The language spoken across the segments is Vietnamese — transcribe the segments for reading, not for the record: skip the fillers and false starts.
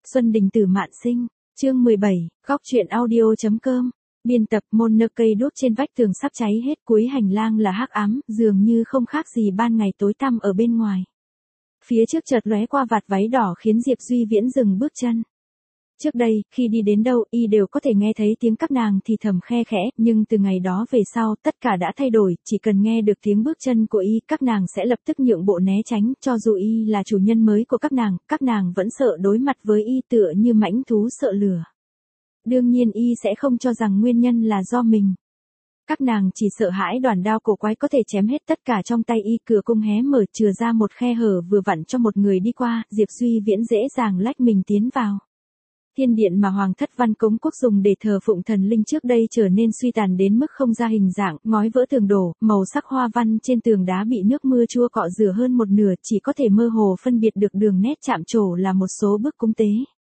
Xuân Đình Tử Mạn Sinh, chương 17, góc truyện audio.com. Biên tập môn nơ cây đuốc trên vách tường sắp cháy hết, cuối hành lang là hắc ám, dường như không khác gì ban ngày tối tăm ở bên ngoài. Phía trước chợt lóe qua vạt váy đỏ khiến Diệp Duy Viễn dừng bước chân. Trước đây, khi đi đến đâu, y đều có thể nghe thấy tiếng các nàng thì thầm khe khẽ, nhưng từ ngày đó về sau, tất cả đã thay đổi, chỉ cần nghe được tiếng bước chân của y, các nàng sẽ lập tức nhượng bộ né tránh, cho dù y là chủ nhân mới của các nàng vẫn sợ đối mặt với y tựa như mãnh thú sợ lửa. Đương nhiên y sẽ không cho rằng nguyên nhân là do mình. Các nàng chỉ sợ hãi đoàn đao cổ quái có thể chém hết tất cả trong tay y, cửa cung hé mở chừa ra một khe hở vừa vặn cho một người đi qua, Diệp Duy Viễn dễ dàng lách mình tiến vào. Thiên điện mà Hoàng thất Văn Cống Quốc dùng để thờ phụng thần linh trước đây trở nên suy tàn đến mức không ra hình dạng, ngói vỡ tường đổ, màu sắc hoa văn trên tường đá bị nước mưa chua cọ rửa hơn một nửa, chỉ có thể mơ hồ phân biệt được đường nét chạm trổ là một số bước cúng tế.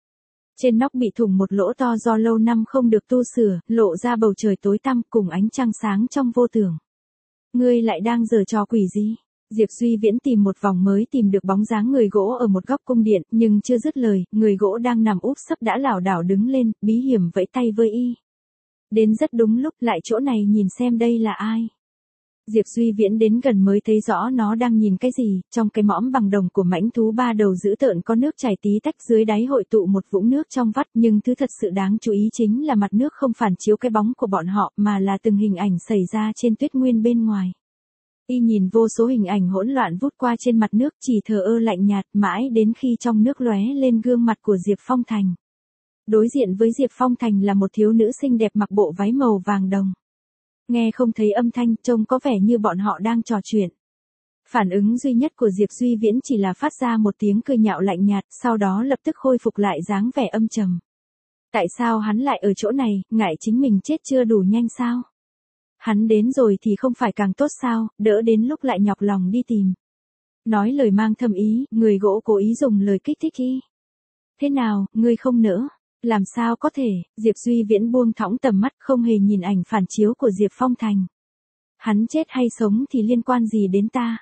Trên nóc bị thủng một lỗ to do lâu năm không được tu sửa, lộ ra bầu trời tối tăm cùng ánh trăng sáng trong vô tưởng. Ngươi lại đang giở trò quỷ gì? Diệp Duy Viễn tìm một vòng mới tìm được bóng dáng người gỗ ở một góc cung điện, nhưng chưa dứt lời, người gỗ đang nằm úp sấp đã lảo đảo đứng lên, bí hiểm vẫy tay với y. Đến rất đúng lúc, lại chỗ này nhìn xem đây là ai. Diệp Duy Viễn đến gần mới thấy rõ nó đang nhìn cái gì, trong cái mõm bằng đồng của mãnh thú ba đầu dữ tợn có nước chảy tí tách, dưới đáy hội tụ một vũng nước trong vắt, nhưng thứ thật sự đáng chú ý chính là mặt nước không phản chiếu cái bóng của bọn họ, mà là từng hình ảnh xảy ra trên tuyết nguyên bên ngoài. Y nhìn vô số hình ảnh hỗn loạn vút qua trên mặt nước, chỉ thờ ơ lạnh nhạt mãi đến khi trong nước lóe lên gương mặt của Diệp Phong Thành. Đối diện với Diệp Phong Thành là một thiếu nữ xinh đẹp mặc bộ váy màu vàng đồng. Nghe không thấy âm thanh, trông có vẻ như bọn họ đang trò chuyện. Phản ứng duy nhất của Diệp Duy Viễn chỉ là phát ra một tiếng cười nhạo lạnh nhạt, sau đó lập tức khôi phục lại dáng vẻ âm trầm. Tại sao hắn lại ở chỗ này, ngại chính mình chết chưa đủ nhanh sao? Hắn đến rồi thì không phải càng tốt sao, đỡ đến lúc lại nhọc lòng đi tìm. Nói lời mang thâm ý, người gỗ cố ý dùng lời kích thích y. Thế nào, ngươi không nỡ? Làm sao có thể? Diệp Duy Viễn buông thõng tầm mắt, không hề nhìn ảnh phản chiếu của Diệp Phong Thành. Hắn chết hay sống thì liên quan gì đến ta?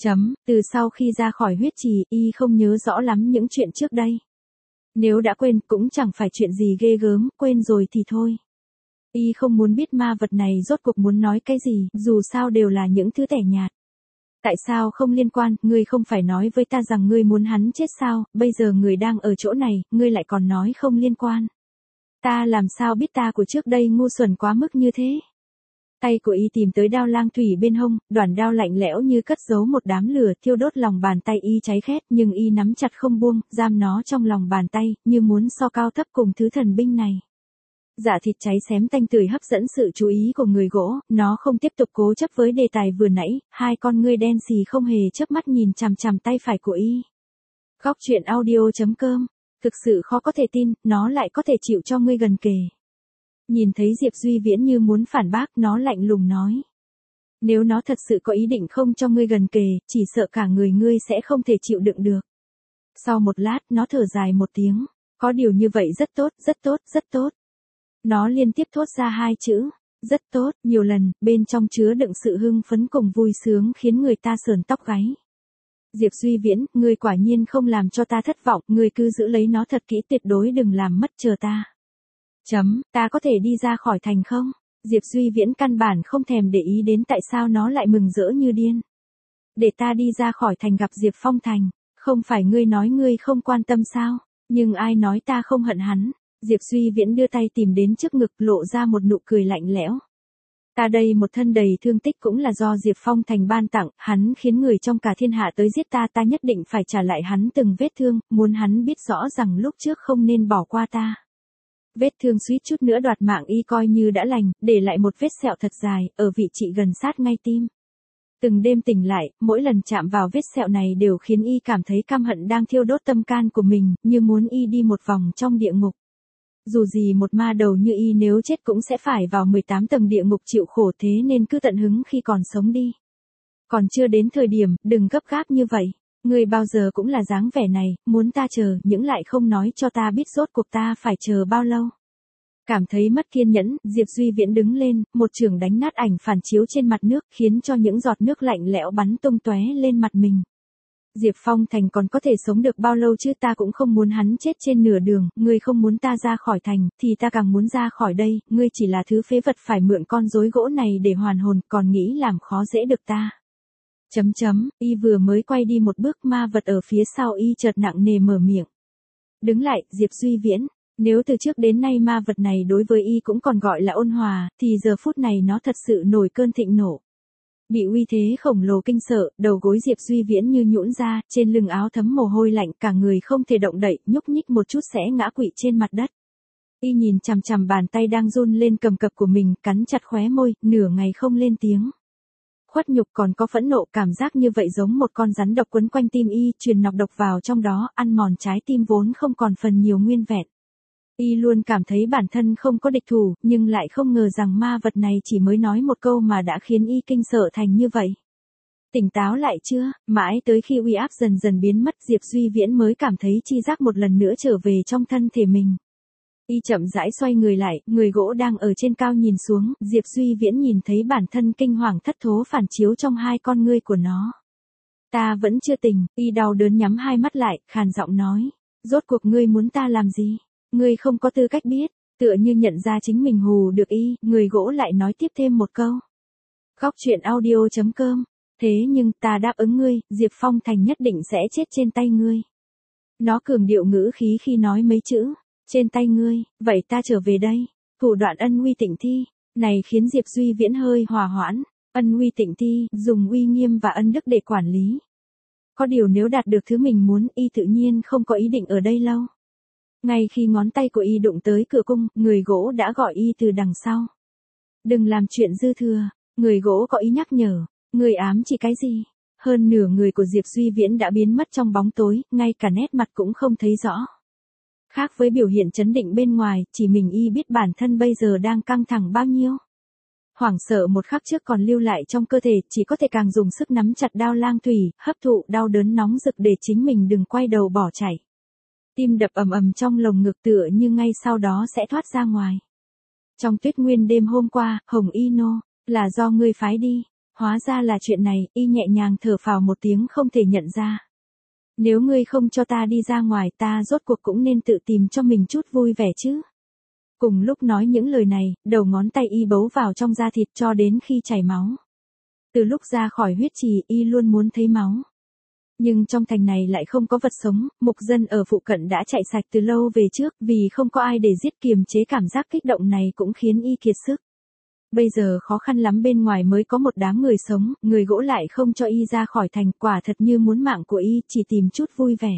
Từ sau khi ra khỏi huyết trì, y không nhớ rõ lắm những chuyện trước đây. Nếu đã quên cũng chẳng phải chuyện gì ghê gớm, quên rồi thì thôi. Y không muốn biết ma vật này rốt cuộc muốn nói cái gì, dù sao đều là những thứ tẻ nhạt. Tại sao không liên quan, ngươi không phải nói với ta rằng ngươi muốn hắn chết sao, bây giờ người đang ở chỗ này, ngươi lại còn nói không liên quan. Ta làm sao biết ta của trước đây ngu xuẩn quá mức như thế. Tay của y tìm tới đao lang thủy bên hông, đoạn đao lạnh lẽo như cất giấu một đám lửa thiêu đốt lòng bàn tay y cháy khét, nhưng y nắm chặt không buông, giam nó trong lòng bàn tay, như muốn so cao thấp cùng thứ thần binh này. Dạ thịt cháy xém tanh tươi hấp dẫn sự chú ý của người gỗ, nó không tiếp tục cố chấp với đề tài vừa nãy, hai con ngươi đen xì không hề chớp mắt nhìn chằm chằm tay phải của y. Góc truyện audio.com, thực sự khó có thể tin, nó lại có thể chịu cho ngươi gần kề. Nhìn thấy Diệp Duy Viễn như muốn phản bác, nó lạnh lùng nói. Nếu nó thật sự có ý định không cho ngươi gần kề, chỉ sợ cả người ngươi sẽ không thể chịu đựng được. Sau một lát, nó thở dài một tiếng, có điều như vậy rất tốt, rất tốt, rất tốt. Nó liên tiếp thốt ra hai chữ, rất tốt, nhiều lần, bên trong chứa đựng sự hưng phấn cùng vui sướng khiến người ta sởn tóc gáy. Diệp Duy Viễn, ngươi quả nhiên không làm cho ta thất vọng, ngươi cứ giữ lấy nó thật kỹ, tuyệt đối đừng làm mất chờ ta. Ta có thể đi ra khỏi thành không? Diệp Duy Viễn căn bản không thèm để ý đến tại sao nó lại mừng rỡ như điên. Để ta đi ra khỏi thành gặp Diệp Phong Thành, không phải ngươi nói ngươi không quan tâm sao, nhưng ai nói ta không hận hắn. Diệp Duy Viễn đưa tay tìm đến trước ngực, lộ ra một nụ cười lạnh lẽo. Ta đây một thân đầy thương tích cũng là do Diệp Phong Thành ban tặng, hắn khiến người trong cả thiên hạ tới giết ta, ta nhất định phải trả lại hắn từng vết thương, muốn hắn biết rõ rằng lúc trước không nên bỏ qua ta. Vết thương suýt chút nữa đoạt mạng y coi như đã lành, để lại một vết sẹo thật dài, ở vị trí gần sát ngay tim. Từng đêm tỉnh lại, mỗi lần chạm vào vết sẹo này đều khiến y cảm thấy căm hận đang thiêu đốt tâm can của mình, như muốn y đi một vòng trong địa ngục. Dù gì một ma đầu như y nếu chết cũng sẽ phải vào 18 tầng địa ngục chịu khổ, thế nên cứ tận hứng khi còn sống đi. Còn chưa đến thời điểm, đừng gấp gáp như vậy. Ngươi bao giờ cũng là dáng vẻ này, muốn ta chờ, nhưng lại không nói cho ta biết rốt cuộc ta phải chờ bao lâu. Cảm thấy mất kiên nhẫn, Diệp Duy Viễn đứng lên, một chưởng đánh nát ảnh phản chiếu trên mặt nước, khiến cho những giọt nước lạnh lẽo bắn tung tóe lên mặt mình. Diệp Phong Thành còn có thể sống được bao lâu chứ, ta cũng không muốn hắn chết trên nửa đường, ngươi không muốn ta ra khỏi thành, thì ta càng muốn ra khỏi đây, ngươi chỉ là thứ phế vật phải mượn con rối gỗ này để hoàn hồn, còn nghĩ làm khó dễ được ta. Y vừa mới quay đi một bước, ma vật ở phía sau y chợt nặng nề mở miệng. Đứng lại, Diệp Duy Viễn, nếu từ trước đến nay ma vật này đối với y cũng còn gọi là ôn hòa, thì giờ phút này nó thật sự nổi cơn thịnh nộ. Bị uy thế khổng lồ kinh sợ, đầu gối Diệp Duy Viễn như nhũn ra, trên lưng áo thấm mồ hôi lạnh, cả người không thể động đậy, nhúc nhích một chút sẽ ngã quỵ trên mặt đất. Y nhìn chằm chằm bàn tay đang run lên cầm cập của mình, cắn chặt khóe môi, nửa ngày không lên tiếng. Khuất nhục còn có phẫn nộ, cảm giác như vậy giống một con rắn độc quấn quanh tim y, truyền nọc độc vào trong đó, ăn mòn trái tim vốn không còn phần nhiều nguyên vẹn. Y luôn cảm thấy bản thân không có địch thủ, nhưng lại không ngờ rằng ma vật này chỉ mới nói một câu mà đã khiến y kinh sợ thành như vậy. Tỉnh táo lại chưa, mãi tới khi uy áp dần dần biến mất, Diệp Duy Viễn mới cảm thấy chi giác một lần nữa trở về trong thân thể mình. Y chậm rãi xoay người lại, người gỗ đang ở trên cao nhìn xuống, Diệp Duy Viễn nhìn thấy bản thân kinh hoàng thất thố phản chiếu trong hai con ngươi của nó. Ta vẫn chưa tỉnh, y đau đớn nhắm hai mắt lại, khàn giọng nói. Rốt cuộc ngươi muốn ta làm gì? Ngươi không có tư cách biết, tựa như nhận ra chính mình hù được y, người gỗ lại nói tiếp thêm một câu. Góc truyện audio.com. Thế nhưng ta đáp ứng ngươi, Diệp Phong Thành nhất định sẽ chết trên tay ngươi. Nó cường điệu ngữ khí khi nói mấy chữ. Trên tay ngươi, vậy ta trở về đây. Thủ đoạn ân uy tịnh thi, này khiến Diệp Duy Viễn hơi hòa hoãn. Ân uy tịnh thi, dùng uy nghiêm và ân đức để quản lý. Có điều nếu đạt được thứ mình muốn, y tự nhiên không có ý định ở đây lâu. Ngay khi ngón tay của y đụng tới cửa cung, người gỗ đã gọi y từ đằng sau. Đừng làm chuyện dư thừa, người gỗ có ý nhắc nhở. Người ám chỉ cái gì? Hơn nửa người của Diệp Duy Viễn đã biến mất trong bóng tối, ngay cả nét mặt cũng không thấy rõ. Khác với biểu hiện chấn định bên ngoài, chỉ mình y biết bản thân bây giờ đang căng thẳng bao nhiêu. Hoảng sợ một khắc trước còn lưu lại trong cơ thể, chỉ có thể càng dùng sức nắm chặt đao lang thủy, hấp thụ đau đớn nóng rực để chính mình đừng quay đầu bỏ chạy. Tim đập ầm ầm trong lồng ngực tựa như ngay sau đó sẽ thoát ra ngoài. Trong tuyết nguyên đêm hôm qua, Hồng Y Nô, là do ngươi phái đi. Hóa ra là chuyện này, y nhẹ nhàng thở phào một tiếng không thể nhận ra. Nếu ngươi không cho ta đi ra ngoài, ta rốt cuộc cũng nên tự tìm cho mình chút vui vẻ chứ. Cùng lúc nói những lời này, đầu ngón tay y bấu vào trong da thịt cho đến khi chảy máu. Từ lúc ra khỏi huyết trì, y luôn muốn thấy máu. Nhưng trong thành này lại không có vật sống, mục dân ở phụ cận đã chạy sạch từ lâu về trước, vì không có ai để giết, kiềm chế cảm giác kích động này cũng khiến y kiệt sức. Bây giờ khó khăn lắm bên ngoài mới có một đám người sống, người gỗ lại không cho y ra khỏi thành, quả thật như muốn mạng của y, chỉ tìm chút vui vẻ.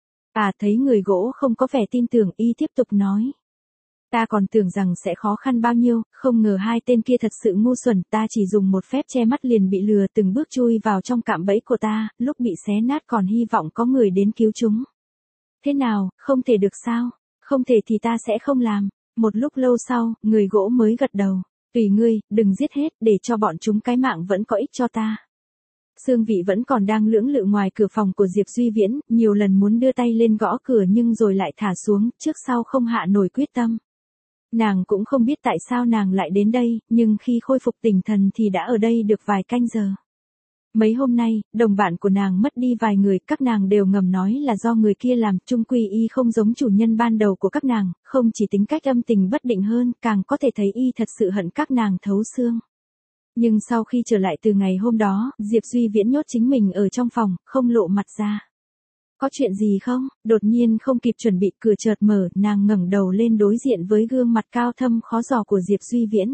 Thấy người gỗ không có vẻ tin tưởng, y tiếp tục nói. Ta còn tưởng rằng sẽ khó khăn bao nhiêu, không ngờ hai tên kia thật sự ngu xuẩn, ta chỉ dùng một phép che mắt liền bị lừa, từng bước chui vào trong cạm bẫy của ta, lúc bị xé nát còn hy vọng có người đến cứu chúng. Thế nào, không thể được sao? Không thể thì ta sẽ không làm. Một lúc lâu sau, người gỗ mới gật đầu. Tùy ngươi, đừng giết hết, để cho bọn chúng cái mạng vẫn có ích cho ta. Sương Vị vẫn còn đang lưỡng lự ngoài cửa phòng của Diệp Duy Viễn, nhiều lần muốn đưa tay lên gõ cửa nhưng rồi lại thả xuống, trước sau không hạ nổi quyết tâm. Nàng cũng không biết tại sao nàng lại đến đây, nhưng khi khôi phục tinh thần thì đã ở đây được vài canh giờ. Mấy hôm nay, đồng bạn của nàng mất đi vài người, các nàng đều ngầm nói là do người kia làm, chung quy y không giống chủ nhân ban đầu của các nàng, không chỉ tính cách âm tình bất định hơn, càng có thể thấy y thật sự hận các nàng thấu xương. Nhưng sau khi trở lại từ ngày hôm đó, Diệp Duy Viễn nhốt chính mình ở trong phòng, không lộ mặt ra. Có chuyện gì không? Đột nhiên không kịp chuẩn bị, cửa chợt mở, nàng ngẩng đầu lên đối diện với gương mặt cao thâm khó dò của Diệp Duy Viễn.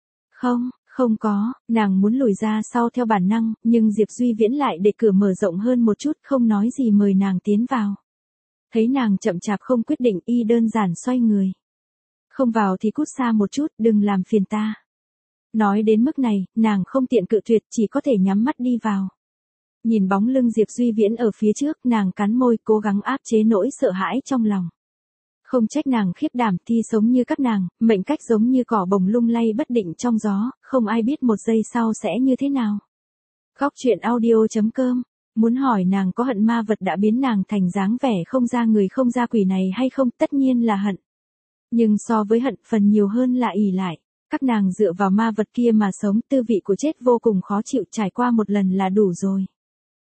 Không có, nàng muốn lùi ra sau theo bản năng, nhưng Diệp Duy Viễn lại để cửa mở rộng hơn một chút, không nói gì mời nàng tiến vào. Thấy nàng chậm chạp không quyết định, y đơn giản xoay người. Không vào thì cút xa một chút, đừng làm phiền ta. Nói đến mức này, nàng không tiện cự tuyệt, chỉ có thể nhắm mắt đi vào. Nhìn bóng lưng Diệp Duy Viễn ở phía trước, nàng cắn môi, cố gắng áp chế nỗi sợ hãi trong lòng. Không trách nàng khiếp đảm, thi sống như các nàng, mệnh cách giống như cỏ bồng lung lay bất định trong gió, không ai biết một giây sau sẽ như thế nào. Góc truyện audio.com. Muốn hỏi nàng có hận ma vật đã biến nàng thành dáng vẻ không ra người không ra quỷ này hay không, tất nhiên là hận. Nhưng so với hận, phần nhiều hơn là ỷ lại. Các nàng dựa vào ma vật kia mà sống, tư vị của chết vô cùng khó chịu, trải qua một lần là đủ rồi.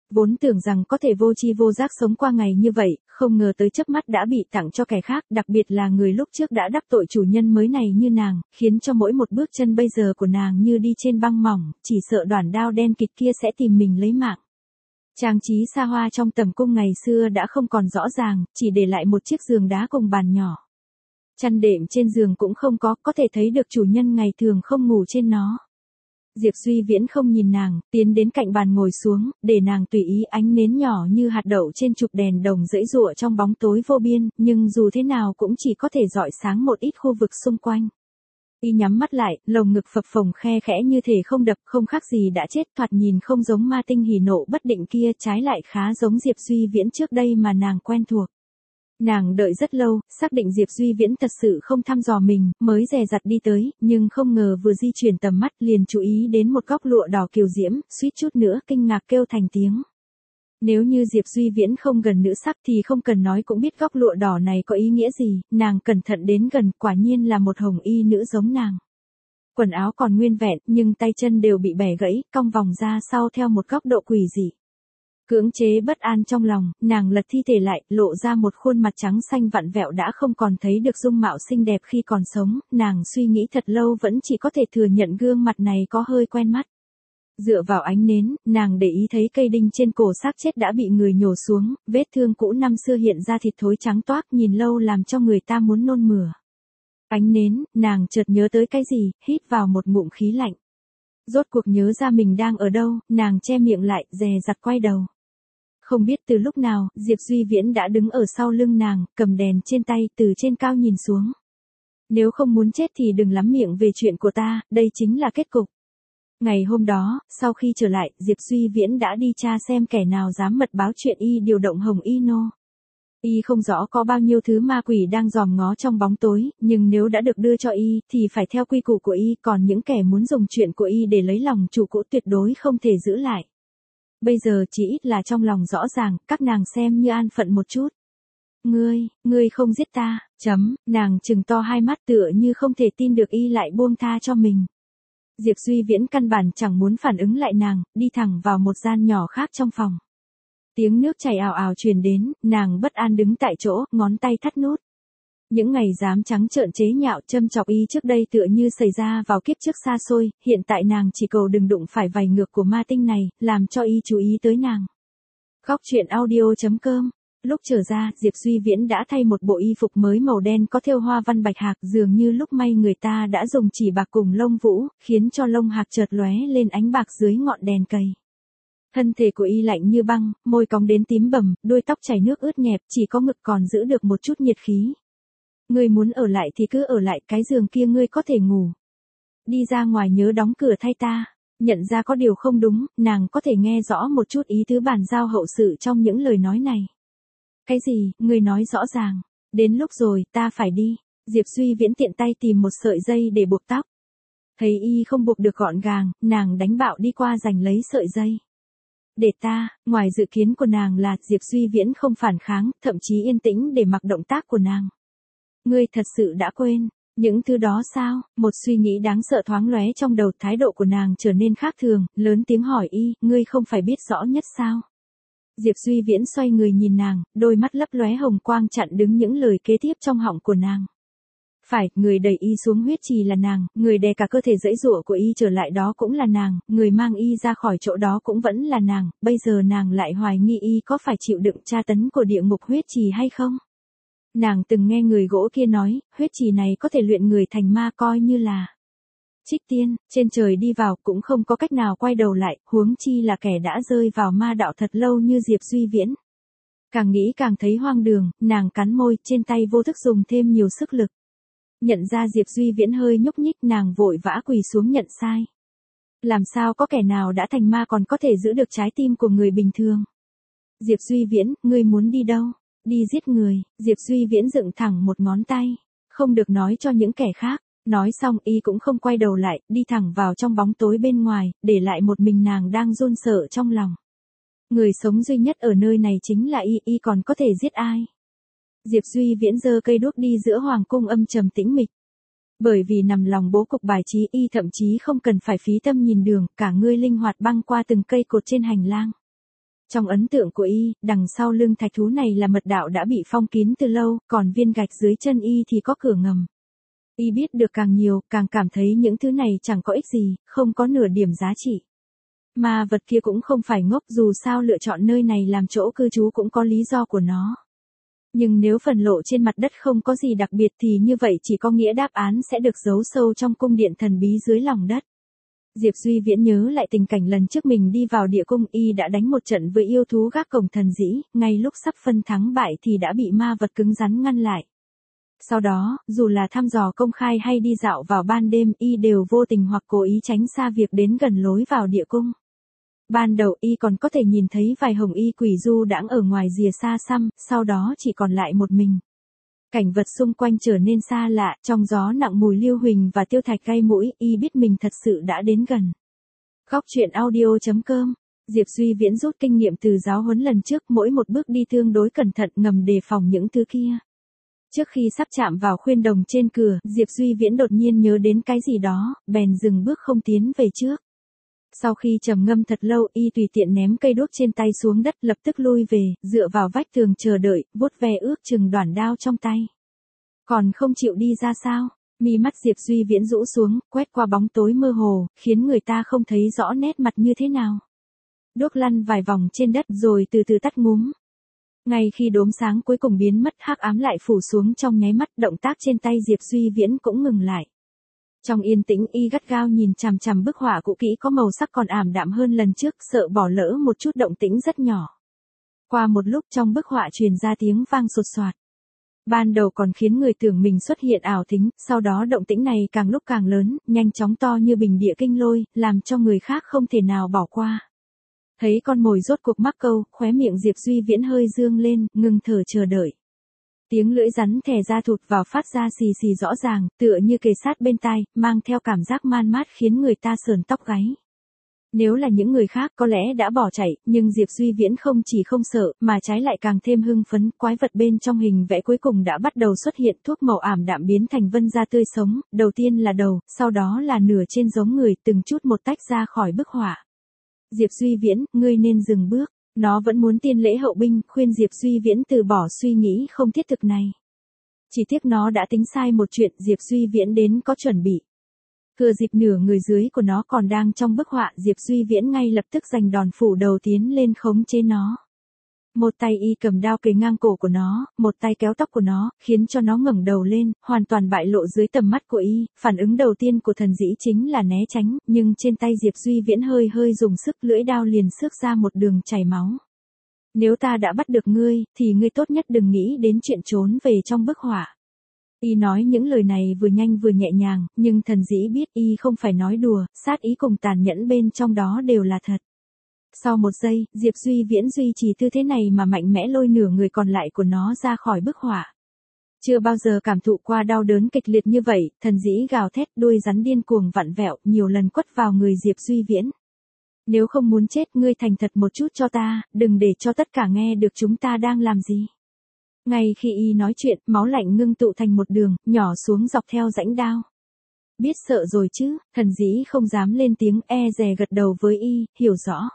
Vốn tưởng rằng có thể vô tri vô giác sống qua ngày như vậy, không ngờ tới chớp mắt đã bị tặng cho kẻ khác, đặc biệt là người lúc trước đã đắc tội chủ nhân mới này như nàng, khiến cho mỗi một bước chân bây giờ của nàng như đi trên băng mỏng, chỉ sợ đoản đao đen kịt kia sẽ tìm mình lấy mạng. Trang trí xa hoa trong tầm cung ngày xưa đã không còn rõ ràng, chỉ để lại một chiếc giường đá cùng bàn nhỏ. Chăn đệm trên giường cũng không có thể thấy được chủ nhân ngày thường không ngủ trên nó. Diệp Duy Viễn không nhìn nàng, tiến đến cạnh bàn ngồi xuống, để nàng tùy ý, ánh nến nhỏ như hạt đậu trên trục đèn đồng dãy giụa trong bóng tối vô biên, nhưng dù thế nào cũng chỉ có thể rọi sáng một ít khu vực xung quanh. Y nhắm mắt lại, lồng ngực phập phồng khe khẽ như thể không đập, không khác gì đã chết, thoạt nhìn không giống ma tinh hỉ nộ bất định kia, trái lại khá giống Diệp Duy Viễn trước đây mà nàng quen thuộc. Nàng đợi rất lâu, xác định Diệp Duy Viễn thật sự không thăm dò mình, mới dè dặt đi tới, nhưng không ngờ vừa di chuyển tầm mắt liền chú ý đến một góc lụa đỏ kiều diễm, suýt chút nữa kinh ngạc kêu thành tiếng. Nếu như Diệp Duy Viễn không gần nữ sắc thì không cần nói cũng biết góc lụa đỏ này có ý nghĩa gì, nàng cẩn thận đến gần, quả nhiên là một hồng y nữ giống nàng. Quần áo còn nguyên vẹn, nhưng tay chân đều bị bẻ gãy, cong vòng ra sau theo một góc độ quỷ dị. Cưỡng chế bất an trong lòng, nàng lật thi thể lại, lộ ra một khuôn mặt trắng xanh vặn vẹo đã không còn thấy được dung mạo xinh đẹp khi còn sống, nàng suy nghĩ thật lâu vẫn chỉ có thể thừa nhận gương mặt này có hơi quen mắt. Dựa vào ánh nến, nàng để ý thấy cây đinh trên cổ xác chết đã bị người nhổ xuống, vết thương cũ năm xưa hiện ra thịt thối trắng toác nhìn lâu làm cho người ta muốn nôn mửa. Ánh nến, nàng chợt nhớ tới cái gì, hít vào một ngụm khí lạnh. Rốt cuộc nhớ ra mình đang ở đâu, nàng che miệng lại, dè dặt quay đầu. Không biết từ lúc nào, Diệp Duy Viễn đã đứng ở sau lưng nàng, cầm đèn trên tay, từ trên cao nhìn xuống. Nếu không muốn chết thì đừng lắm miệng về chuyện của ta, đây chính là kết cục. Ngày hôm đó, sau khi trở lại, Diệp Duy Viễn đã đi tra xem kẻ nào dám mật báo chuyện y điều động Hồng Y Nô. Y không rõ có bao nhiêu thứ ma quỷ đang dòm ngó trong bóng tối, nhưng nếu đã được đưa cho y, thì phải theo quy củ của y, còn những kẻ muốn dùng chuyện của y để lấy lòng chủ cũ tuyệt đối không thể giữ lại. Bây giờ chỉ ít là trong lòng rõ ràng, các nàng xem như an phận một chút. Ngươi không giết ta, nàng trừng to hai mắt tựa như không thể tin được y lại buông tha cho mình. Diệp Duy Viễn căn bản chẳng muốn phản ứng lại nàng, đi thẳng vào một gian nhỏ khác trong phòng. Tiếng nước chảy ào ào truyền đến, nàng bất an đứng tại chỗ, ngón tay thắt nút. Những ngày dám trắng trợn chế nhạo châm chọc y trước đây tựa như xảy ra vào kiếp trước xa xôi, hiện tại nàng chỉ cầu đừng đụng phải vảy ngược của ma tinh này, làm cho y chú ý tới nàng. Góc truyện audio.com. Lúc trở ra, Diệp Duy Viễn đã thay một bộ y phục mới màu đen có thêu hoa văn bạch hạc, dường như lúc may người ta đã dùng chỉ bạc cùng lông vũ, khiến cho lông hạc chợt lóe lên ánh bạc dưới ngọn đèn cầy. Thân thể của y lạnh như băng, môi cong đến tím bầm, đuôi tóc chảy nước ướt nhẹp, chỉ có ngực còn giữ được một chút nhiệt khí. Ngươi muốn ở lại thì cứ ở lại, cái giường kia ngươi có thể ngủ. Đi ra ngoài nhớ đóng cửa thay ta. Nhận ra có điều không đúng, nàng có thể nghe rõ một chút ý tứ bàn giao hậu sự trong những lời nói này. Cái gì, ngươi nói rõ ràng. Đến lúc rồi, ta phải đi. Diệp Duy Viễn tiện tay tìm một sợi dây để buộc tóc. Thấy y không buộc được gọn gàng, nàng đánh bạo đi qua giành lấy sợi dây. Để ta, ngoài dự kiến của nàng là Diệp Duy Viễn không phản kháng, thậm chí yên tĩnh để mặc động tác của nàng. Ngươi thật sự đã quên, những thứ đó sao? Một suy nghĩ đáng sợ thoáng lóe trong đầu, thái độ của nàng trở nên khác thường, lớn tiếng hỏi y, ngươi không phải biết rõ nhất sao? Diệp Duy Viễn xoay người nhìn nàng, đôi mắt lấp lóe hồng quang chặn đứng những lời kế tiếp trong họng của nàng. Phải, người đẩy y xuống huyết trì là nàng, người đè cả cơ thể giãy giụa của y trở lại đó cũng là nàng, người mang y ra khỏi chỗ đó cũng vẫn là nàng, bây giờ nàng lại hoài nghi y có phải chịu đựng tra tấn của địa ngục huyết trì hay không? Nàng từng nghe người gỗ kia nói, huyết trì này có thể luyện người thành ma, coi như là trích tiên, trên trời đi vào cũng không có cách nào quay đầu lại, huống chi là kẻ đã rơi vào ma đạo thật lâu như Diệp Duy Viễn. Càng nghĩ càng thấy hoang đường, nàng cắn môi, trên tay vô thức dùng thêm nhiều sức lực. Nhận ra Diệp Duy Viễn hơi nhúc nhích, nàng vội vã quỳ xuống nhận sai. Làm sao có kẻ nào đã thành ma còn có thể giữ được trái tim của người bình thường? Diệp Duy Viễn, ngươi muốn đi đâu? Đi giết người. Diệp Duy Viễn dựng thẳng một ngón tay. Không được nói cho những kẻ khác. Nói xong y cũng không quay đầu lại, đi thẳng vào trong bóng tối bên ngoài, để lại một mình nàng đang run sợ trong lòng. Người sống duy nhất ở nơi này chính là y còn có thể giết ai? Diệp Duy Viễn giơ cây đuốc đi giữa hoàng cung âm trầm tĩnh mịch. Bởi vì nằm lòng bố cục bài trí, y thậm chí không cần phải phí tâm nhìn đường, cả người linh hoạt băng qua từng cây cột trên hành lang. Trong ấn tượng của y, đằng sau lưng thạch thú này là mật đạo đã bị phong kín từ lâu, còn viên gạch dưới chân y thì có cửa ngầm. Y biết được càng nhiều, càng cảm thấy những thứ này chẳng có ích gì, không có nửa điểm giá trị. Mà vật kia cũng không phải ngốc, dù sao lựa chọn nơi này làm chỗ cư trú cũng có lý do của nó. Nhưng nếu phần lộ trên mặt đất không có gì đặc biệt thì như vậy chỉ có nghĩa đáp án sẽ được giấu sâu trong cung điện thần bí dưới lòng đất. Diệp Duy Viễn nhớ lại tình cảnh lần trước mình đi vào địa cung, y đã đánh một trận với yêu thú gác cổng thần dĩ, ngay lúc sắp phân thắng bại thì đã bị ma vật cứng rắn ngăn lại. Sau đó, dù là thăm dò công khai hay đi dạo vào ban đêm, y đều vô tình hoặc cố ý tránh xa việc đến gần lối vào địa cung. Ban đầu y còn có thể nhìn thấy vài hồng y quỷ du đãng ở ngoài rìa xa xăm, sau đó chỉ còn lại một mình. Cảnh vật xung quanh trở nên xa lạ, trong gió nặng mùi lưu huỳnh và tiêu thạch gây mũi, y biết mình thật sự đã đến gần. Góc truyện audio.com. Diệp Duy Viễn rút kinh nghiệm từ giáo huấn lần trước, mỗi một bước đi tương đối cẩn thận, ngầm đề phòng những thứ kia. Trước khi sắp chạm vào khuyên đồng trên cửa, Diệp Duy Viễn đột nhiên nhớ đến cái gì đó, bèn dừng bước không tiến về trước. Sau khi trầm ngâm thật lâu, y tùy tiện ném cây đuốc trên tay xuống đất, lập tức lui về, dựa vào vách tường chờ đợi, vuốt ve ước chừng đoản đao trong tay. Còn không chịu đi ra sao? Mi mắt Diệp Duy Viễn rũ xuống, quét qua bóng tối mơ hồ, khiến người ta không thấy rõ nét mặt như thế nào. Đuốc lăn vài vòng trên đất rồi từ từ tắt ngúm. Ngay khi đốm sáng cuối cùng biến mất, hắc ám lại phủ xuống trong nháy mắt, động tác trên tay Diệp Duy Viễn cũng ngừng lại. Trong yên tĩnh, y gắt gao nhìn chằm chằm bức họa cũ kỹ có màu sắc còn ảm đạm hơn lần trước, sợ bỏ lỡ một chút động tĩnh rất nhỏ. Qua một lúc, trong bức họa truyền ra tiếng vang sột soạt. Ban đầu còn khiến người tưởng mình xuất hiện ảo thính, sau đó động tĩnh này càng lúc càng lớn, nhanh chóng to như bình địa kinh lôi, làm cho người khác không thể nào bỏ qua. Thấy con mồi rốt cuộc mắc câu, khóe miệng Diệp Duy Viễn hơi dương lên, ngừng thở chờ đợi. Tiếng lưỡi rắn thè ra thụt vào phát ra xì xì rõ ràng, tựa như kề sát bên tai, mang theo cảm giác man mát khiến người ta sờn tóc gáy. Nếu là những người khác có lẽ đã bỏ chạy, nhưng Diệp Duy Viễn không chỉ không sợ, mà trái lại càng thêm hưng phấn, quái vật bên trong hình vẽ cuối cùng đã bắt đầu xuất hiện, thuốc màu ảm đạm biến thành vân da tươi sống, đầu tiên là đầu, sau đó là nửa trên giống người, từng chút một tách ra khỏi bức họa. Diệp Duy Viễn, ngươi nên dừng bước. Nó vẫn muốn tiên lễ hậu binh, khuyên Diệp Duy Viễn từ bỏ suy nghĩ không thiết thực này. Chỉ tiếc nó đã tính sai một chuyện, Diệp Duy Viễn đến có chuẩn bị. Thừa dịp nửa người dưới của nó còn đang trong bức họa, Diệp Duy Viễn ngay lập tức giành đòn phủ đầu tiến lên khống chế nó. Một tay y cầm đao kề ngang cổ của nó, một tay kéo tóc của nó, khiến cho nó ngẩng đầu lên, hoàn toàn bại lộ dưới tầm mắt của y. Phản ứng đầu tiên của thần dĩ chính là né tránh, nhưng trên tay Diệp Duy Viễn hơi hơi dùng sức, lưỡi đao liền xước ra một đường chảy máu. Nếu ta đã bắt được ngươi, thì ngươi tốt nhất đừng nghĩ đến chuyện trốn về trong bức họa. Y nói những lời này vừa nhanh vừa nhẹ nhàng, nhưng thần dĩ biết y không phải nói đùa, sát ý cùng tàn nhẫn bên trong đó đều là thật. Sau một giây, Diệp Duy Viễn duy trì tư thế này mà mạnh mẽ lôi nửa người còn lại của nó ra khỏi bức họa. Chưa bao giờ cảm thụ qua đau đớn kịch liệt như vậy, thần dĩ gào thét, đuôi rắn điên cuồng vặn vẹo, nhiều lần quất vào người Diệp Duy Viễn. Nếu không muốn chết, ngươi thành thật một chút cho ta, đừng để cho tất cả nghe được chúng ta đang làm gì. Ngay khi y nói chuyện, máu lạnh ngưng tụ thành một đường, nhỏ xuống dọc theo rãnh đao. Biết sợ rồi chứ, thần dĩ không dám lên tiếng, dè gật đầu với y, hiểu rõ.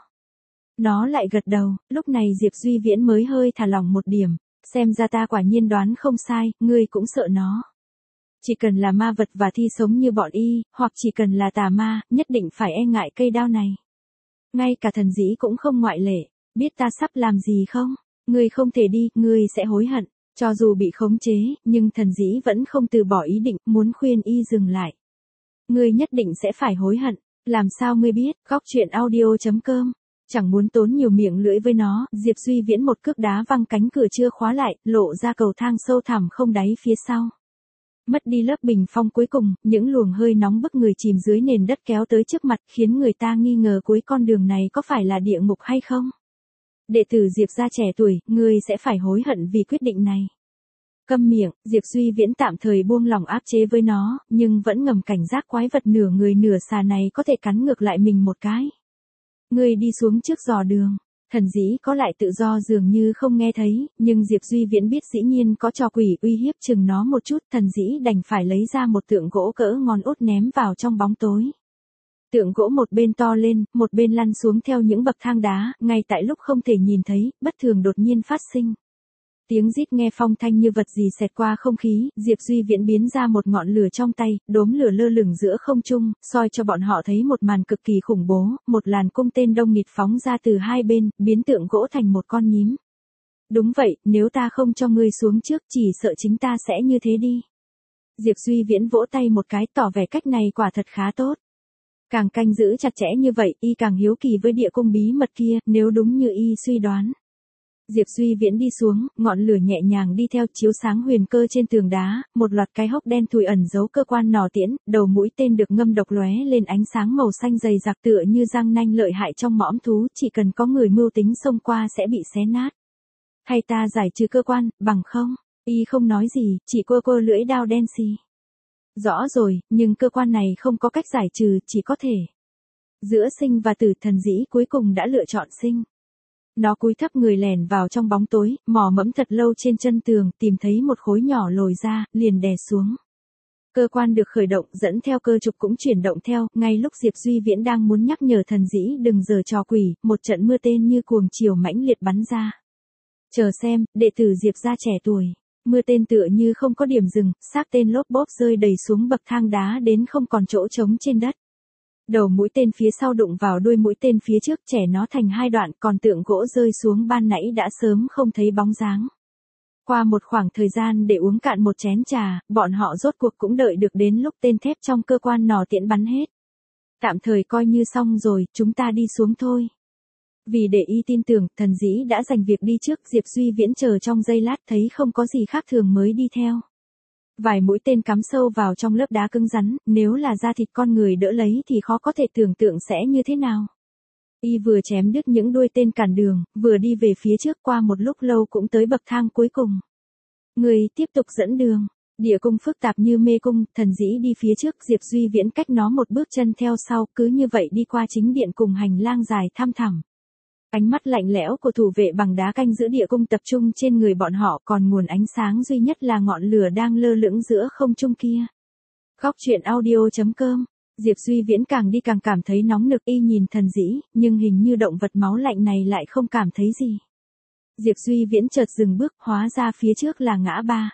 Nó lại gật đầu, lúc này Diệp Duy Viễn mới hơi thả lỏng một điểm, xem ra ta quả nhiên đoán không sai, ngươi cũng sợ nó. Chỉ cần là ma vật và thi sống như bọn y, hoặc chỉ cần là tà ma, nhất định phải e ngại cây đao này. Ngay cả thần dĩ cũng không ngoại lệ, biết ta sắp làm gì không? Ngươi không thể đi, ngươi sẽ hối hận. Cho dù bị khống chế, nhưng thần dĩ vẫn không từ bỏ ý định, muốn khuyên y dừng lại. Ngươi nhất định sẽ phải hối hận, làm sao ngươi biết? Góc truyện audio.com. Chẳng muốn tốn nhiều miệng lưỡi với nó, Diệp Duy Viễn một cước đá văng cánh cửa chưa khóa lại, lộ ra cầu thang sâu thẳm không đáy phía sau. Mất đi lớp bình phong cuối cùng, những luồng hơi nóng bức người chìm dưới nền đất kéo tới trước mặt, khiến người ta nghi ngờ cuối con đường này có phải là địa ngục hay không. Đệ tử Diệp gia trẻ tuổi, ngươi sẽ phải hối hận vì quyết định này. Câm miệng, Diệp Duy Viễn tạm thời buông lỏng áp chế với nó, nhưng vẫn ngầm cảnh giác quái vật nửa người nửa xà này có thể cắn ngược lại mình một cái. Ngươi đi xuống trước dò đường. Thần dĩ có lại tự do dường như không nghe thấy, nhưng Diệp Duy Viễn biết dĩ nhiên có trò quỷ uy hiếp chừng nó một chút, thần dĩ đành phải lấy ra một tượng gỗ cỡ ngón út ném vào trong bóng tối. Tượng gỗ một bên to lên, một bên lăn xuống theo những bậc thang đá, ngay tại lúc không thể nhìn thấy, bất thường đột nhiên phát sinh. Tiếng rít nghe phong thanh như vật gì xẹt qua không khí, Diệp Duy Viễn biến ra một ngọn lửa trong tay, đốm lửa lơ lửng giữa không trung, soi cho bọn họ thấy một màn cực kỳ khủng bố, một làn cung tên đông nghịt phóng ra từ hai bên, biến tượng gỗ thành một con nhím. Đúng vậy, nếu ta không cho ngươi xuống trước chỉ sợ chính ta sẽ như thế đi. Diệp Duy Viễn vỗ tay một cái tỏ vẻ cách này quả thật khá tốt. Càng canh giữ chặt chẽ như vậy, y càng hiếu kỳ với địa cung bí mật kia, nếu đúng như y suy đoán. Diệp Duy Viễn đi xuống, ngọn lửa nhẹ nhàng đi theo chiếu sáng huyền cơ trên tường đá, một loạt cái hốc đen thùi ẩn giấu cơ quan nỏ tiễn, đầu mũi tên được ngâm độc lóe lên ánh sáng màu xanh dày đặc tựa như răng nanh lợi hại trong mõm thú, chỉ cần có người mưu tính xông qua sẽ bị xé nát. Hay ta giải trừ cơ quan, bằng không? Y không nói gì, chỉ cô lưỡi đao đen xì. Rõ rồi, nhưng cơ quan này không có cách giải trừ, chỉ có thể. Giữa sinh và tử, thần dĩ cuối cùng đã lựa chọn sinh. Nó cúi thấp người lèn vào trong bóng tối, mò mẫm thật lâu trên chân tường, tìm thấy một khối nhỏ lồi ra, liền đè xuống. Cơ quan được khởi động, dẫn theo cơ trục cũng chuyển động theo, ngay lúc Diệp Duy Viễn đang muốn nhắc nhở thần dĩ đừng giở trò quỷ, một trận mưa tên như cuồng chiều mãnh liệt bắn ra. Chờ xem, đệ tử Diệp gia trẻ tuổi. Mưa tên tựa như không có điểm dừng, xác tên lốp bốp rơi đầy xuống bậc thang đá đến không còn chỗ trống trên đất. Đầu mũi tên phía sau đụng vào đuôi mũi tên phía trước, chẻ nó thành hai đoạn, còn tượng gỗ rơi xuống ban nãy đã sớm không thấy bóng dáng. Qua một khoảng thời gian để uống cạn một chén trà, bọn họ rốt cuộc cũng đợi được đến lúc tên thép trong cơ quan nỏ tiễn bắn hết. Tạm thời coi như xong rồi, chúng ta đi xuống thôi. Vì để y tin tưởng, thần dĩ đã dành việc đi trước, Diệp Duy Viễn chờ trong giây lát thấy không có gì khác thường mới đi theo. Vài mũi tên cắm sâu vào trong lớp đá cứng rắn, nếu là da thịt con người đỡ lấy thì khó có thể tưởng tượng sẽ như thế nào. Y vừa chém đứt những đuôi tên cản đường, vừa đi về phía trước, qua một lúc lâu cũng tới bậc thang cuối cùng. Người tiếp tục dẫn đường. Địa cung phức tạp như mê cung, thần dĩ đi phía trước, Diệp Duy Viễn cách nó một bước chân theo sau, cứ như vậy đi qua chính điện cùng hành lang dài thăm thẳm. Ánh mắt lạnh lẽo của thủ vệ bằng đá canh giữ địa cung tập trung trên người bọn họ, còn nguồn ánh sáng duy nhất là ngọn lửa đang lơ lửng giữa không trung kia. Góc truyện audio.com. Diệp Duy Viễn càng đi càng cảm thấy nóng nực, y nhìn thần dĩ, nhưng hình như động vật máu lạnh này lại không cảm thấy gì. Diệp Duy Viễn chợt dừng bước, hóa ra phía trước là ngã ba.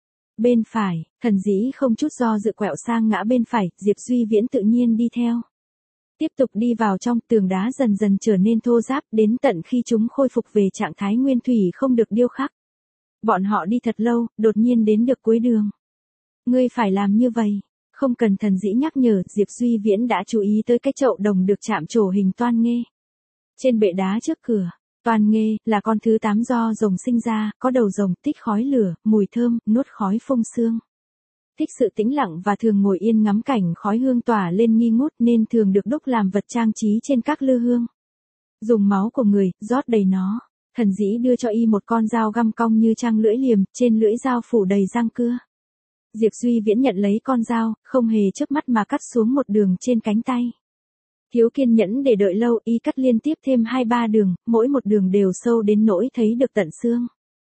Bên phải, thần dĩ không chút do dự quẹo sang ngã bên phải, Diệp Duy Viễn tự nhiên đi theo. Tiếp tục đi vào trong, tường đá dần dần trở nên thô ráp, đến tận khi chúng khôi phục về trạng thái nguyên thủy không được điêu khắc. Bọn họ đi thật lâu, đột nhiên đến được cuối đường. Ngươi phải làm như vậy. Không cần thần dĩ nhắc nhở, Diệp Duy Viễn đã chú ý tới cái chậu đồng được chạm trổ hình toan nghê. Trên bệ đá trước cửa, toan nghê là con thứ 8 do rồng sinh ra, có đầu rồng, tích khói lửa, mùi thơm, nuốt khói phun sương. Thích sự tĩnh lặng và thường ngồi yên ngắm cảnh khói hương tỏa lên nghi ngút nên thường được đúc làm vật trang trí trên các lư hương. Dùng máu của người, rót đầy nó. Thần dĩ đưa cho y một con dao găm cong như trang lưỡi liềm, trên lưỡi dao phủ đầy răng cưa. Diệp Duy Viễn nhận lấy con dao, không hề chớp mắt mà cắt xuống một đường trên cánh tay. Thiếu kiên nhẫn để đợi lâu, y cắt liên tiếp thêm 2-3 đường, mỗi một đường đều sâu đến nỗi thấy được tận xương.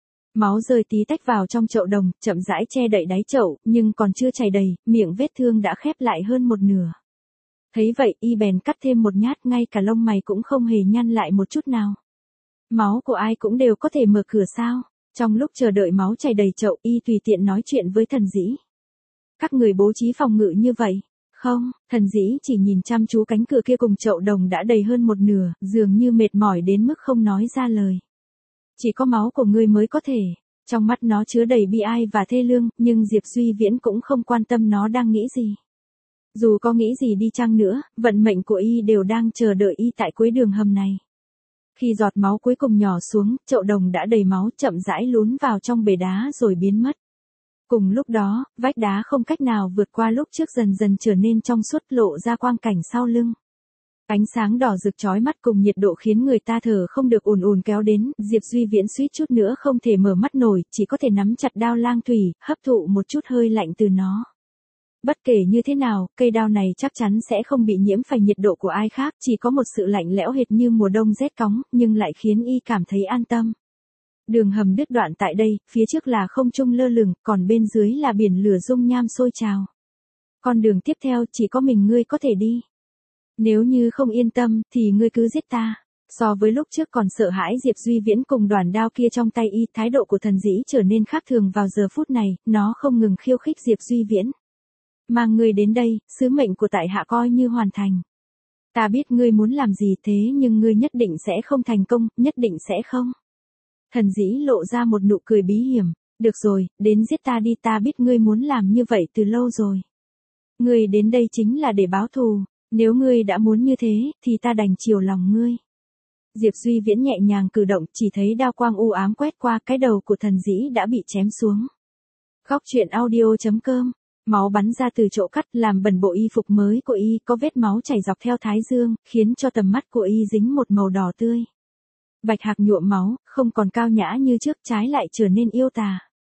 Máu rơi tí tách vào trong chậu đồng, chậm rãi che đậy đáy chậu, nhưng còn chưa chảy đầy, miệng vết thương đã khép lại hơn một nửa. Thấy vậy, y bèn cắt thêm một nhát, ngay cả lông mày cũng không hề nhăn lại một chút nào. Máu của ai cũng đều có thể mở cửa sao? Trong lúc chờ đợi máu chảy đầy chậu, y tùy tiện nói chuyện với thần dĩ. Các người bố trí phòng ngự như vậy? Không, thần dĩ chỉ nhìn chăm chú cánh cửa kia cùng chậu đồng đã đầy hơn một nửa, dường như mệt mỏi đến mức không nói ra lời. Chỉ có máu của ngươi mới có thể. Trong mắt nó chứa đầy bi ai và thê lương, nhưng Diệp Duy Viễn cũng không quan tâm nó đang nghĩ gì. Dù có nghĩ gì đi chăng nữa, vận mệnh của y đều đang chờ đợi y tại cuối đường hầm này. Khi giọt máu cuối cùng nhỏ xuống, chậu đồng đã đầy máu, chậm rãi lún vào trong bể đá rồi biến mất. Cùng lúc đó, vách đá không cách nào vượt qua lúc trước dần dần trở nên trong suốt, lộ ra quang cảnh sau lưng. Ánh sáng đỏ rực chói mắt cùng nhiệt độ khiến người ta thở không được ùn ùn kéo đến, Diệp Duy Viễn suýt chút nữa không thể mở mắt nổi, chỉ có thể nắm chặt đao lang thủy, hấp thụ một chút hơi lạnh từ nó. Bất kể như thế nào, cây đao này chắc chắn sẽ không bị nhiễm phải nhiệt độ của ai khác, chỉ có một sự lạnh lẽo hệt như mùa đông rét cóng, nhưng lại khiến y cảm thấy an tâm. Đường hầm đứt đoạn tại đây, phía trước là không trung lơ lửng, còn bên dưới là biển lửa dung nham sôi trào. Con đường tiếp theo chỉ có mình ngươi có thể đi. Nếu như không yên tâm, thì ngươi cứ giết ta. So với lúc trước còn sợ hãi Diệp Duy Viễn cùng đoàn đao kia trong tay y, thái độ của thần dĩ trở nên khác thường vào giờ phút này, nó không ngừng khiêu khích Diệp Duy Viễn. Mang ngươi đến đây, sứ mệnh của tại hạ coi như hoàn thành. Ta biết ngươi muốn làm gì thế nhưng ngươi nhất định sẽ không thành công, nhất định sẽ không. Thần dĩ lộ ra một nụ cười bí hiểm. Được rồi, đến giết ta đi, ta biết ngươi muốn làm như vậy từ lâu rồi. Ngươi đến đây chính là để báo thù, nếu ngươi đã muốn như thế, thì ta đành chiều lòng ngươi. Diệp Duy Viễn nhẹ nhàng cử động, chỉ thấy đao quang u ám quét qua, cái đầu của thần dĩ đã bị chém xuống. Góc truyện audio.com. Máu bắn ra từ chỗ cắt làm bẩn bộ y phục mới của y, có vết máu chảy dọc theo thái dương, khiến cho tầm mắt của y dính một màu đỏ tươi. Bạch hạc nhuộm máu, không còn cao nhã như trước, trái lại trở nên yêu tà.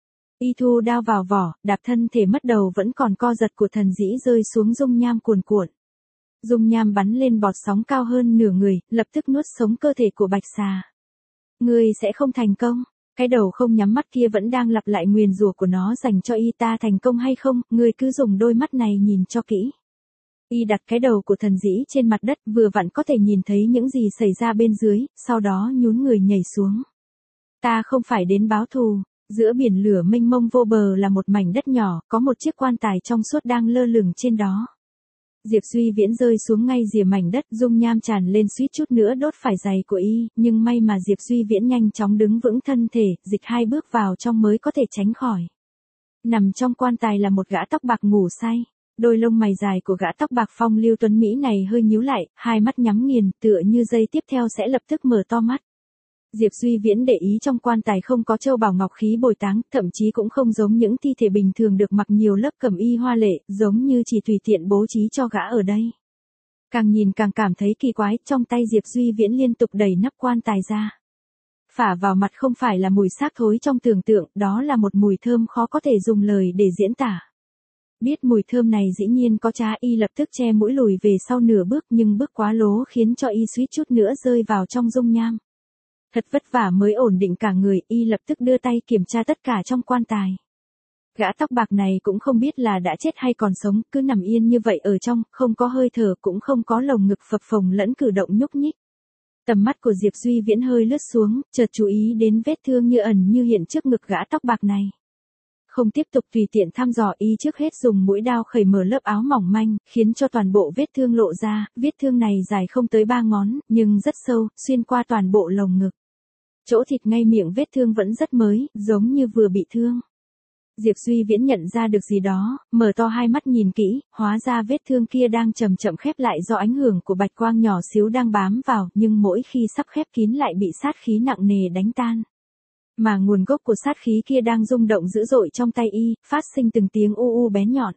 Y thu đao vào vỏ, đạp thân thể mất đầu vẫn còn co giật của thần dĩ rơi xuống dung nham cuồn cuộn. Dung nham bắn lên bọt sóng cao hơn nửa người, lập tức nuốt sống cơ thể của bạch xà. Ngươi sẽ không thành công. Cái đầu không nhắm mắt kia vẫn đang lặp lại nguyền rủa của nó dành cho y, ta thành công hay không, ngươi cứ dùng đôi mắt này nhìn cho kỹ. Y đặt cái đầu của thần dĩ trên mặt đất, vừa vặn có thể nhìn thấy những gì xảy ra bên dưới, sau đó nhún người nhảy xuống. Ta không phải đến báo thù. Giữa biển lửa mênh mông vô bờ là một mảnh đất nhỏ, có một chiếc quan tài trong suốt đang lơ lửng trên đó. Diệp Duy Viễn rơi xuống ngay rìa mảnh đất, dung nham tràn lên suýt chút nữa đốt phải giày của y, nhưng may mà Diệp Duy Viễn nhanh chóng đứng vững thân thể, dịch 2 bước vào trong mới có thể tránh khỏi. Nằm trong quan tài là một gã tóc bạc ngủ say. Đôi lông mày dài của gã tóc bạc phong lưu tuấn Mỹ này hơi nhíu lại, hai mắt nhắm nghiền, tựa như giây tiếp theo sẽ lập tức mở to mắt. Diệp Duy Viễn để ý trong quan tài không có châu báu ngọc khí bồi táng, thậm chí cũng không giống những thi thể bình thường được mặc nhiều lớp cẩm y hoa lệ, giống như chỉ tùy tiện bố trí cho gã ở đây. Càng nhìn càng cảm thấy kỳ quái, trong tay Diệp Duy Viễn liên tục đẩy nắp quan tài ra. Phả vào mặt không phải là mùi xác thối trong tưởng tượng, đó là một mùi thơm khó có thể dùng lời để diễn tả. Biết mùi thơm này dĩ nhiên có trá, y lập tức che mũi lùi về sau nửa bước, nhưng bước quá lố khiến cho y suýt chút nữa rơi vào trong dung nham. Thật vất vả mới ổn định cả người, y lập tức đưa tay kiểm tra tất cả trong quan tài. Gã tóc bạc này cũng không biết là đã chết hay còn sống, cứ nằm yên như vậy ở trong, không có hơi thở, cũng không có lồng ngực phập phồng lẫn cử động nhúc nhích. Tầm mắt của Diệp Duy Viễn hơi lướt xuống, chợt chú ý đến vết thương như ẩn như hiện trước ngực gã tóc bạc này. Không tiếp tục tùy tiện thăm dò, y trước hết dùng mũi đao khẩy mở lớp áo mỏng manh, khiến cho toàn bộ vết thương lộ ra, vết thương này dài không tới 3 ngón, nhưng rất sâu, xuyên qua toàn bộ lồng ngực. Chỗ thịt ngay miệng vết thương vẫn rất mới, giống như vừa bị thương. Diệp Duy Viễn nhận ra được gì đó, mở to hai mắt nhìn kỹ, hóa ra vết thương kia đang chậm chậm khép lại do ảnh hưởng của bạch quang nhỏ xíu đang bám vào, nhưng mỗi khi sắp khép kín lại bị sát khí nặng nề đánh tan. Mà nguồn gốc của sát khí kia đang rung động dữ dội trong tay y, phát sinh từng tiếng u u bén nhọn.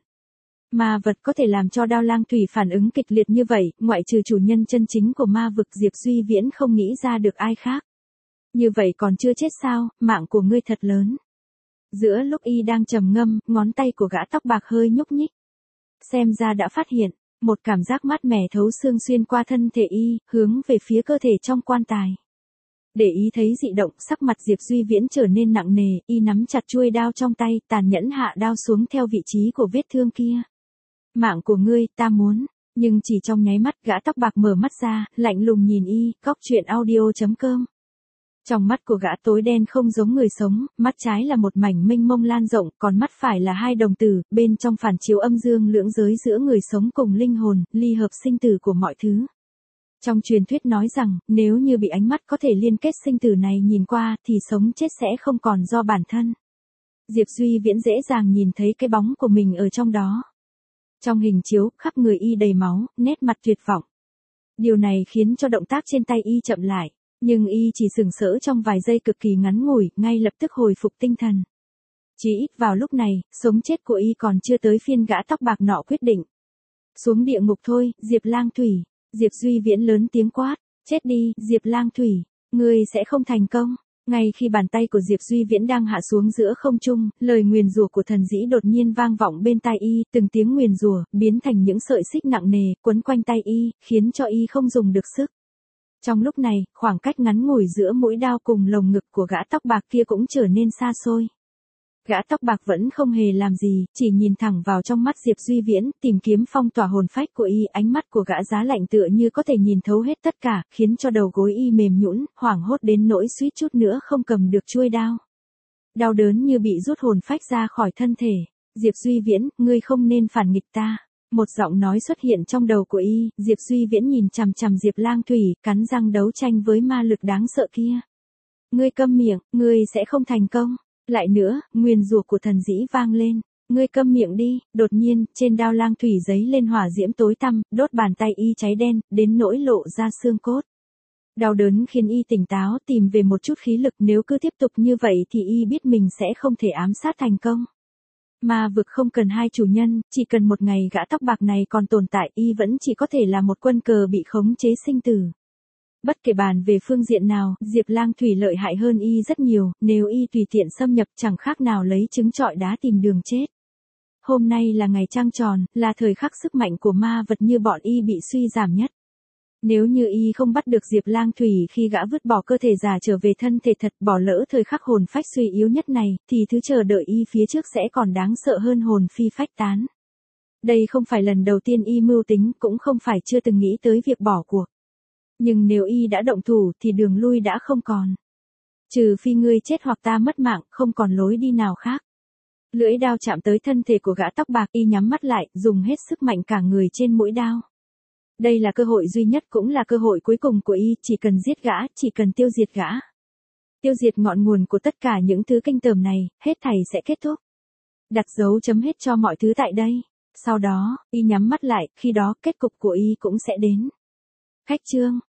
Ma vật có thể làm cho Đao Lang Thủy phản ứng kịch liệt như vậy, ngoại trừ chủ nhân chân chính của ma vực, Diệp Duy Viễn không nghĩ ra được ai khác. Như vậy còn chưa chết sao, mạng của ngươi thật lớn. Giữa lúc y đang trầm ngâm, ngón tay của gã tóc bạc hơi nhúc nhích. Xem ra đã phát hiện, một cảm giác mát mẻ thấu xương xuyên qua thân thể y, hướng về phía cơ thể trong quan tài. Để ý thấy dị động, sắc mặt Diệp Duy Viễn trở nên nặng nề, y nắm chặt chuôi đao trong tay, tàn nhẫn hạ đao xuống theo vị trí của vết thương kia. Mạng của ngươi, ta muốn. Nhưng chỉ trong nháy mắt, gã tóc bạc mở mắt ra, lạnh lùng nhìn y. Góc truyện audio.com. Trong mắt của gã tối đen không giống người sống, mắt trái là một mảnh mênh mông lan rộng, còn mắt phải là hai đồng tử, bên trong phản chiếu âm dương lưỡng giới giữa người sống cùng linh hồn, ly hợp sinh tử của mọi thứ. Trong truyền thuyết nói rằng, nếu như bị ánh mắt có thể liên kết sinh tử này nhìn qua, thì sống chết sẽ không còn do bản thân. Diệp Duy Viễn dễ dàng nhìn thấy cái bóng của mình ở trong đó. Trong hình chiếu, khắp người y đầy máu, nét mặt tuyệt vọng. Điều này khiến cho động tác trên tay y chậm lại. Nhưng y chỉ sừng sỡ trong vài giây cực kỳ ngắn ngủi, ngay lập tức hồi phục tinh thần. Chỉ ít vào lúc này, sống chết của y còn chưa tới phiên gã tóc bạc nọ quyết định. Xuống địa ngục thôi, Diệp Lang Thủy. Diệp Duy Viễn lớn tiếng quát. Chết đi, Diệp Lang Thủy. Ngươi sẽ không thành công. Ngay khi bàn tay của Diệp Duy Viễn đang hạ xuống giữa không trung, lời nguyền rủa của thần dĩ đột nhiên vang vọng bên tai y, từng tiếng nguyền rủa biến thành những sợi xích nặng nề, quấn quanh tay y, khiến cho y không dùng được sức. Trong lúc này, khoảng cách ngắn ngủi giữa mũi đao cùng lồng ngực của gã tóc bạc kia cũng trở nên xa xôi. Gã tóc bạc vẫn không hề làm gì, chỉ nhìn thẳng vào trong mắt Diệp Duy Viễn, tìm kiếm phong tỏa hồn phách của y, ánh mắt của gã giá lạnh tựa như có thể nhìn thấu hết tất cả, khiến cho đầu gối y mềm nhũn, hoảng hốt đến nỗi suýt chút nữa không cầm được chuôi đao. Đau đớn như bị rút hồn phách ra khỏi thân thể. Diệp Duy Viễn, ngươi không nên phản nghịch ta. Một giọng nói xuất hiện trong đầu của y, Diệp Duy Viễn nhìn chằm chằm Diệp Lang Thủy, cắn răng đấu tranh với ma lực đáng sợ kia. Ngươi câm miệng, ngươi sẽ không thành công. Lại nữa, nguyền rủa của thần dĩ vang lên. Ngươi câm miệng đi. Đột nhiên, trên đao Lang Thủy giấy lên hỏa diễm tối tăm, đốt bàn tay y cháy đen, đến nỗi lộ ra xương cốt. Đau đớn khiến y tỉnh táo, tìm về một chút khí lực, nếu cứ tiếp tục như vậy thì y biết mình sẽ không thể ám sát thành công. Ma vực không cần hai chủ nhân, chỉ cần một ngày gã tóc bạc này còn tồn tại, y vẫn chỉ có thể là một quân cờ bị khống chế sinh tử. Bất kể bàn về phương diện nào, Diệp Lang Thủy lợi hại hơn y rất nhiều, nếu y tùy tiện xâm nhập chẳng khác nào lấy trứng trọi đá tìm đường chết. Hôm nay là ngày trăng tròn, là thời khắc sức mạnh của ma vật như bọn y bị suy giảm nhất. Nếu như y không bắt được Diệp Lang Thủy khi gã vứt bỏ cơ thể giả trở về thân thể thật, bỏ lỡ thời khắc hồn phách suy yếu nhất này, thì thứ chờ đợi y phía trước sẽ còn đáng sợ hơn hồn phi phách tán. Đây không phải lần đầu tiên y mưu tính, cũng không phải chưa từng nghĩ tới việc bỏ cuộc. Nhưng nếu y đã động thủ thì đường lui đã không còn. Trừ phi ngươi chết hoặc ta mất mạng, không còn lối đi nào khác. Lưỡi đao chạm tới thân thể của gã tóc bạc, y nhắm mắt lại, dùng hết sức mạnh cả người trên mũi đao. Đây là cơ hội duy nhất cũng là cơ hội cuối cùng của y, chỉ cần giết gã, chỉ cần tiêu diệt gã. Tiêu diệt ngọn nguồn của tất cả những thứ kinh tởm này, hết thảy sẽ kết thúc. Đặt dấu chấm hết cho mọi thứ tại đây. Sau đó, y nhắm mắt lại, khi đó kết cục của y cũng sẽ đến. Khách chương